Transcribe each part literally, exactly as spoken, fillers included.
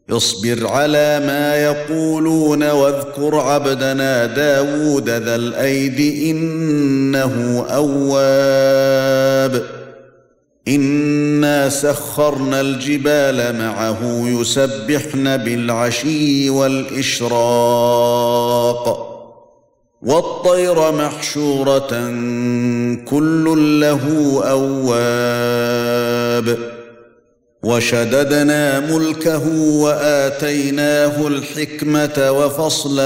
اصبر على ما يقولون واذكر عبدنا داود ذا الأيد إنه أواب إنا سخرنا الجبال معه يسبحن بالعشي والإشراق والطير محشورة كل له أواب وشددنا ملكه وآتيناه الحكمة وفصل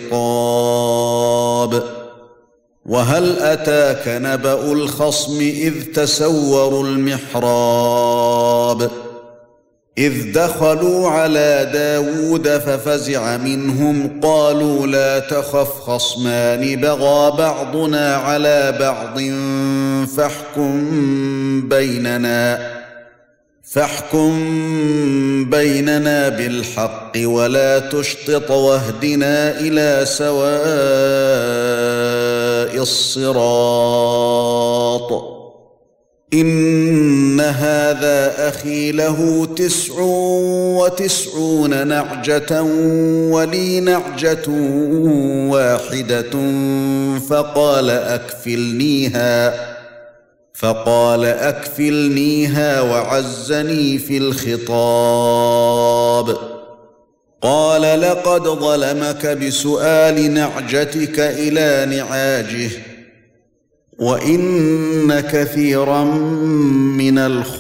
الخطاب وهل أتاك نبأ الخصم إذ تسوروا المحراب إذ دخلوا على داود ففزع منهم قالوا لا تخف خصمان بغى بعضنا على بعض فاحكم بيننا فاحكم بيننا بالحق ولا تشطط واهدنا إلى سواء الصراط إن هذا أخي له تسع وتسعون نعجة ولي نعجة واحدة فقال أكفلنيها فقال أكفلنيها وعزني في الخطاب قال لقد ظلمك بسؤال نعجتك إلى نعاجه وإن كثيرا من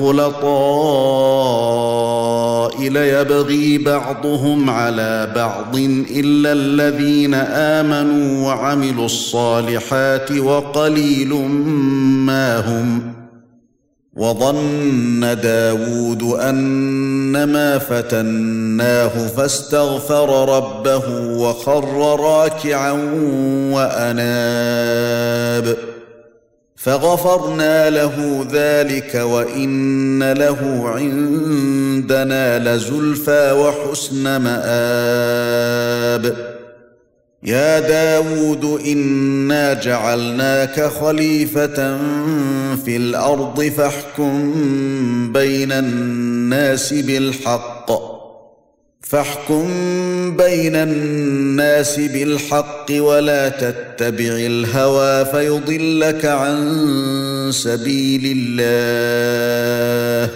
الخلطاء ليبغي بعضهم على بعض إلا الذين آمنوا وعملوا الصالحات وقليل ما هم وظن داود أنما فتناه فاستغفر ربه وخر راكعا وأناب فغفرنا له ذلك وإن له عندنا لزلفى وحسن مآب يا داود إنا جعلناك خليفة في الأرض فاحكم بين الناس بالحق فاحكم بين الناس بالحق ولا تتبع الهوى فيضلك عن سبيل الله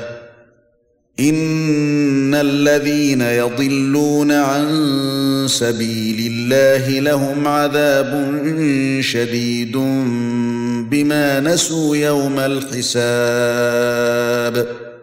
إن الذين يضلون عن سبيل الله لهم عذاب شديد بما نسوا يوم الحساب